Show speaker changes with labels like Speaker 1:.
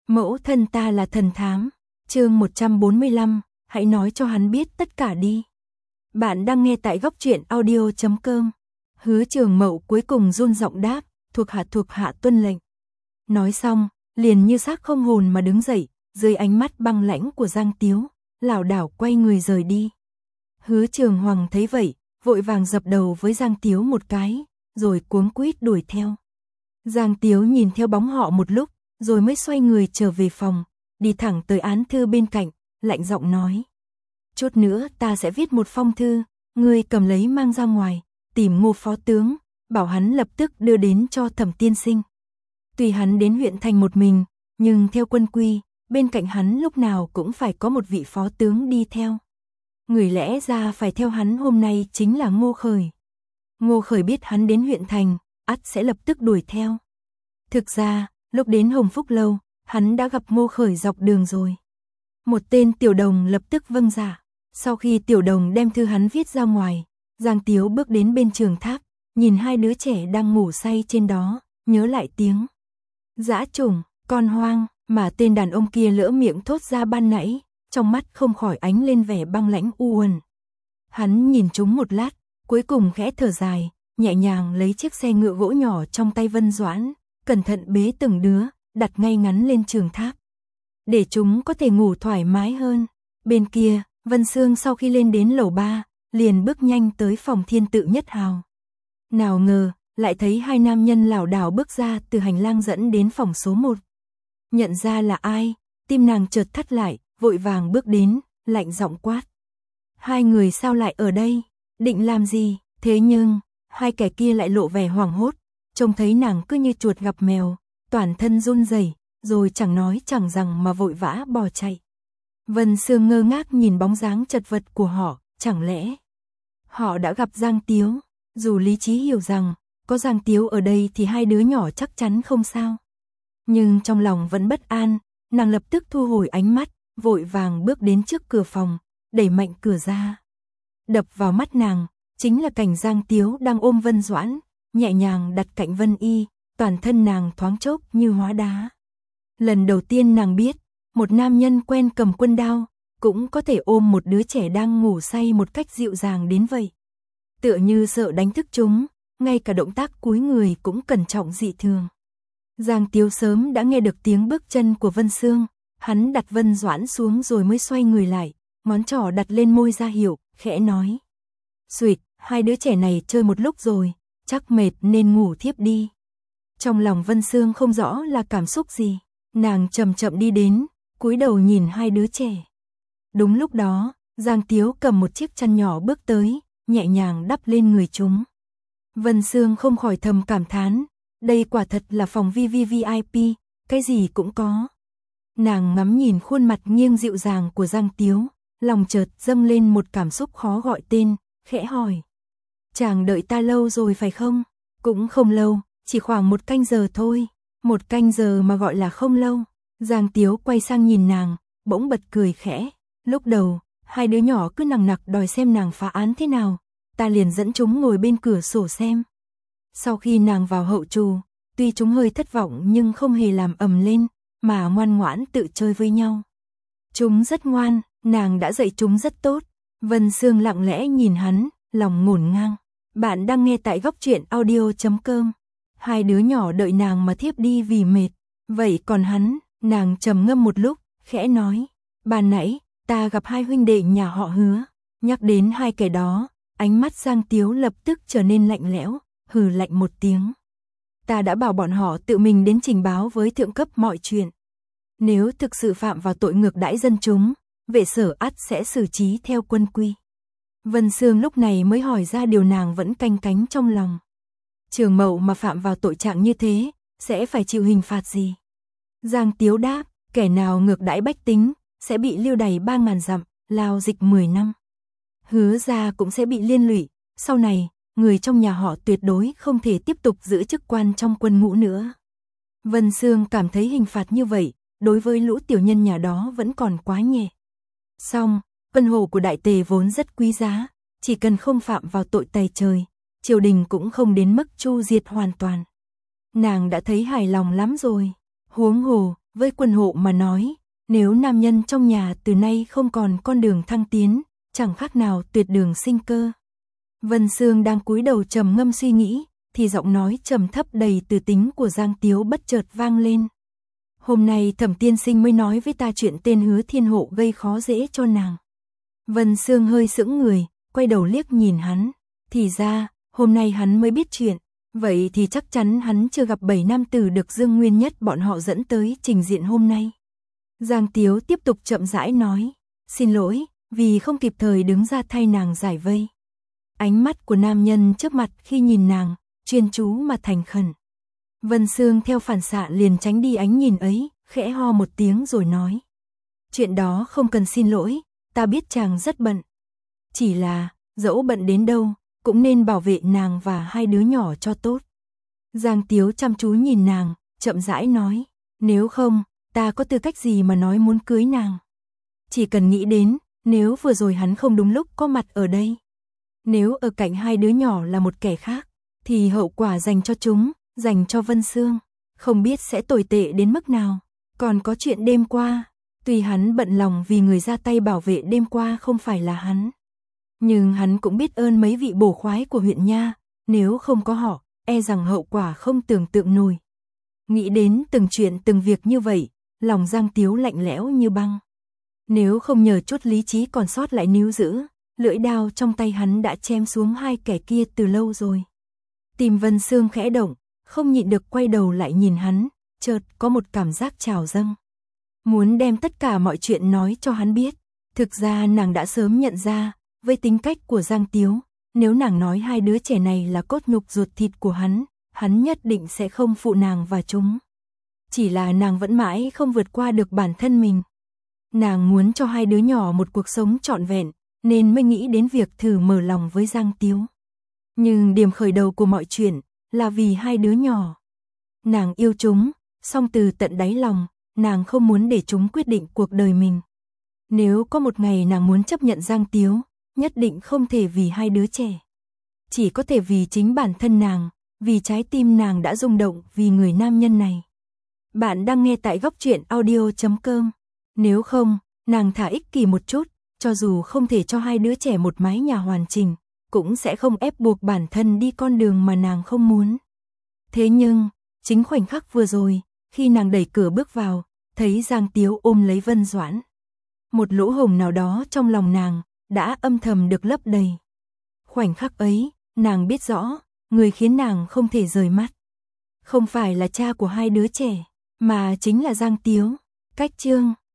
Speaker 1: Mẫu thân ta là thần thám. Chương 145, hãy nói cho hắn biết tất cả đi. Bạn đang nghe tại góc truyện audio.com. Hứa Trường Mậu cuối cùng run giọng đáp, thuộc hạ tuân lệnh. Nói xong, liền như xác không hồn mà đứng dậy, dưới ánh mắt băng lãnh của Giang Tiếu, lảo đảo quay người rời đi. Hứa Trường Hoàng thấy vậy, vội vàng dập đầu với Giang Tiếu một cái, rồi cuống quýt đuổi theo. Giang Tiếu nhìn theo bóng họ một lúc, rồi mới xoay người trở về phòng, đi thẳng tới án thư bên cạnh, lạnh giọng nói. Chút nữa ta sẽ viết một phong thư, ngươi cầm lấy mang ra ngoài, tìm Ngô phó tướng, bảo hắn lập tức đưa đến cho Thẩm tiên sinh. Tuy hắn đến huyện thành một mình, nhưng theo quân quy, bên cạnh hắn lúc nào cũng phải có một vị phó tướng đi theo. Người lẽ ra phải theo hắn hôm nay chính là Ngô Khởi. Ngô Khởi biết hắn đến huyện thành, ắt sẽ lập tức đuổi theo. Thực ra, lúc đến Hồng Phúc Lâu, hắn đã gặp Ngô Khởi dọc đường rồi. Một tên tiểu đồng lập tức vâng dạ. Sau khi tiểu đồng đem thư hắn viết ra ngoài, Giang Tiếu bước đến bên trường tháp, nhìn hai đứa trẻ đang ngủ say trên đó, nhớ lại tiếng dã trùng, con hoang mà tên đàn ông kia lỡ miệng thốt ra ban nãy, trong mắt không khỏi ánh lên vẻ băng lãnh u uẩn. Hắn nhìn chúng một lát, cuối cùng khẽ thở dài, nhẹ nhàng lấy chiếc xe ngựa gỗ nhỏ trong tay Vân Doãn, cẩn thận bế từng đứa, đặt ngay ngắn lên trường tháp, để chúng có thể ngủ thoải mái hơn. Bên kia, Vân Sương sau khi lên đến lầu 3, liền bước nhanh tới phòng Thiên Tự Nhất Hào. Nào ngờ, lại thấy hai nam nhân lảo đảo bước ra từ hành lang dẫn đến phòng số 1. Nhận ra là ai, tim nàng chợt thắt lại, vội vàng bước đến, lạnh giọng quát. Hai người sao lại ở đây, định làm gì? Thế nhưng, hai kẻ kia lại lộ vẻ hoảng hốt, trông thấy nàng cứ như chuột gặp mèo, toàn thân run rẩy, rồi chẳng nói chẳng rằng mà vội vã bỏ chạy. Vân Sương ngơ ngác nhìn bóng dáng chật vật của họ, chẳng lẽ họ đã gặp Giang Tiếu? Dù lý trí hiểu rằng, có Giang Tiếu ở đây thì hai đứa nhỏ chắc chắn không sao. Nhưng trong lòng vẫn bất an, nàng lập tức thu hồi ánh mắt, vội vàng bước đến trước cửa phòng, đẩy mạnh cửa ra. Đập vào mắt nàng, chính là cảnh Giang Tiếu đang ôm Vân Doãn, nhẹ nhàng đặt cạnh Vân Y, toàn thân nàng thoáng chốc như hóa đá. Lần đầu tiên nàng biết, một nam nhân quen cầm quân đao, cũng có thể ôm một đứa trẻ đang ngủ say một cách dịu dàng đến vậy. Tựa như sợ đánh thức chúng, ngay cả động tác cúi người cũng cẩn trọng dị thường. Giang Tiếu sớm đã nghe được tiếng bước chân của Vân Sương, hắn đặt Vân Doãn xuống rồi mới xoay người lại, ngón trỏ đặt lên môi ra hiệu, khẽ nói. Xuyệt, hai đứa trẻ này chơi một lúc rồi, chắc mệt nên ngủ thiếp đi. Trong lòng Vân Sương không rõ là cảm xúc gì, nàng chậm chậm đi đến, cúi đầu nhìn hai đứa trẻ. Đúng lúc đó, Giang Tiếu cầm một chiếc chăn nhỏ bước tới, nhẹ nhàng đắp lên người chúng. Vân Sương không khỏi thầm cảm thán, đây quả thật là phòng VVVIP, cái gì cũng có. Nàng ngắm nhìn khuôn mặt nghiêng dịu dàng của Giang Tiếu, lòng chợt dâng lên một cảm xúc khó gọi tên, khẽ hỏi. Chàng đợi ta lâu rồi phải không? Cũng không lâu, chỉ khoảng 1 canh giờ thôi. 1 canh giờ mà gọi là không lâu. Giang Tiếu quay sang nhìn nàng, bỗng bật cười khẽ. Lúc đầu, hai đứa nhỏ cứ nằng nặc đòi xem nàng phá án thế nào, ta liền dẫn chúng ngồi bên cửa sổ xem. Sau khi nàng vào hậu trù, tuy chúng hơi thất vọng nhưng không hề làm ầm lên, mà ngoan ngoãn tự chơi với nhau. Chúng rất ngoan, nàng đã dạy chúng rất tốt. Vân Sương lặng lẽ nhìn hắn, lòng ngổn ngang. Bạn đang nghe tại góc truyện audio.com. Hai đứa nhỏ đợi nàng mà thiếp đi vì mệt. Vậy còn hắn, nàng trầm ngâm một lúc, khẽ nói. Ban nãy, ta gặp hai huynh đệ nhà họ Hứa. Nhắc đến hai kẻ đó, ánh mắt Giang Tiếu lập tức trở nên lạnh lẽo, hừ lạnh một tiếng. Ta đã bảo bọn họ tự mình đến trình báo với thượng cấp mọi chuyện. Nếu thực sự phạm vào tội ngược đãi dân chúng, vệ sở ắt sẽ xử trí theo quân quy. Vân Sương lúc này mới hỏi ra điều nàng vẫn canh cánh trong lòng. Trường Mậu mà phạm vào tội trạng như thế, sẽ phải chịu hình phạt gì? Giang Tiếu đáp, kẻ nào ngược đãi bách tính, sẽ bị lưu đày 3.000 dặm, lao dịch 10 năm. Hứa ra cũng sẽ bị liên lụy, sau này, người trong nhà họ tuyệt đối không thể tiếp tục giữ chức quan trong quân ngũ nữa. Vân Sương cảm thấy hình phạt như vậy, đối với lũ tiểu nhân nhà đó vẫn còn quá nhẹ. Song, vân hồ của đại tề vốn rất quý giá, chỉ cần không phạm vào tội tày trời, triều đình cũng không đến mức chu diệt hoàn toàn. Nàng đã thấy hài lòng lắm rồi. Huống hồ, với quân hộ mà nói, nếu nam nhân trong nhà từ nay không còn con đường thăng tiến, chẳng khác nào tuyệt đường sinh cơ. Vân Sương đang cúi đầu trầm ngâm suy nghĩ, thì giọng nói trầm thấp đầy từ tính của Giang Tiếu bất chợt vang lên. Hôm nay Thẩm tiên sinh mới nói với ta chuyện tên Hứa Thiên Hộ gây khó dễ cho nàng. Vân Sương hơi sững người, quay đầu liếc nhìn hắn. Thì ra, hôm nay hắn mới biết chuyện. Vậy thì chắc chắn hắn chưa gặp 7 nam tử được Dương Nguyên Nhất bọn họ dẫn tới trình diện hôm nay. Giang Tiếu tiếp tục chậm rãi nói. Xin lỗi, vì không kịp thời đứng ra thay nàng giải vây. Ánh mắt của nam nhân trước mặt khi nhìn nàng, chuyên chú mà thành khẩn. Vân Sương theo phản xạ liền tránh đi ánh nhìn ấy, khẽ ho một tiếng rồi nói. Chuyện đó không cần xin lỗi, ta biết chàng rất bận. Chỉ là, dẫu bận đến đâu, cũng nên bảo vệ nàng và hai đứa nhỏ cho tốt. Giang Tiếu chăm chú nhìn nàng, chậm rãi nói. Nếu không, ta có tư cách gì mà nói muốn cưới nàng. Chỉ cần nghĩ đến, nếu vừa rồi hắn không đúng lúc có mặt ở đây. Nếu ở cạnh hai đứa nhỏ là một kẻ khác, thì hậu quả dành cho chúng, dành cho Vân Sương, không biết sẽ tồi tệ đến mức nào. Còn có chuyện đêm qua, tuy hắn bận lòng vì người ra tay bảo vệ đêm qua không phải là hắn. Nhưng hắn cũng biết ơn mấy vị bổ khoái của huyện nha, nếu không có họ, e rằng hậu quả không tưởng tượng nổi. Nghĩ đến từng chuyện từng việc như vậy, lòng Giang Tiếu lạnh lẽo như băng. Nếu không nhờ chút lý trí còn sót lại níu giữ, lưỡi đao trong tay hắn đã chém xuống hai kẻ kia từ lâu rồi. Tim Vân Sương khẽ động, không nhịn được quay đầu lại nhìn hắn, chợt có một cảm giác trào dâng. Muốn đem tất cả mọi chuyện nói cho hắn biết. Thực ra nàng đã sớm nhận ra, với tính cách của Giang Tiếu, nếu nàng nói hai đứa trẻ này là cốt nhục ruột thịt của hắn nhất định sẽ không phụ nàng và chúng. Chỉ là nàng vẫn mãi không vượt qua được bản thân mình. Nàng muốn cho hai đứa nhỏ một cuộc sống trọn vẹn, nên mới nghĩ đến việc thử mở lòng với Giang Tiếu. Nhưng điểm khởi đầu của mọi chuyện là vì hai đứa nhỏ. Nàng yêu chúng, song từ tận đáy lòng, nàng không muốn để chúng quyết định cuộc đời mình. Nếu có một ngày nàng muốn chấp nhận Giang Tiếu, nhất định không thể vì hai đứa trẻ. Chỉ có thể vì chính bản thân nàng, vì trái tim nàng đã rung động vì người nam nhân này. Bạn đang nghe tại góc truyện audio.com. Nếu không, nàng thả ích kỷ một chút, cho dù không thể cho hai đứa trẻ một mái nhà hoàn chỉnh, cũng sẽ không ép buộc bản thân đi con đường mà nàng không muốn. Thế nhưng, chính khoảnh khắc vừa rồi, khi nàng đẩy cửa bước vào, thấy Giang Tiếu ôm lấy Vân Doãn. Một lỗ hổng nào đó trong lòng nàng, đã âm thầm được lấp đầy. Khoảnh khắc ấy, nàng biết rõ, người khiến nàng không thể rời mắt. Không phải là cha của hai đứa trẻ, mà chính là Giang Tiếu. Cách chương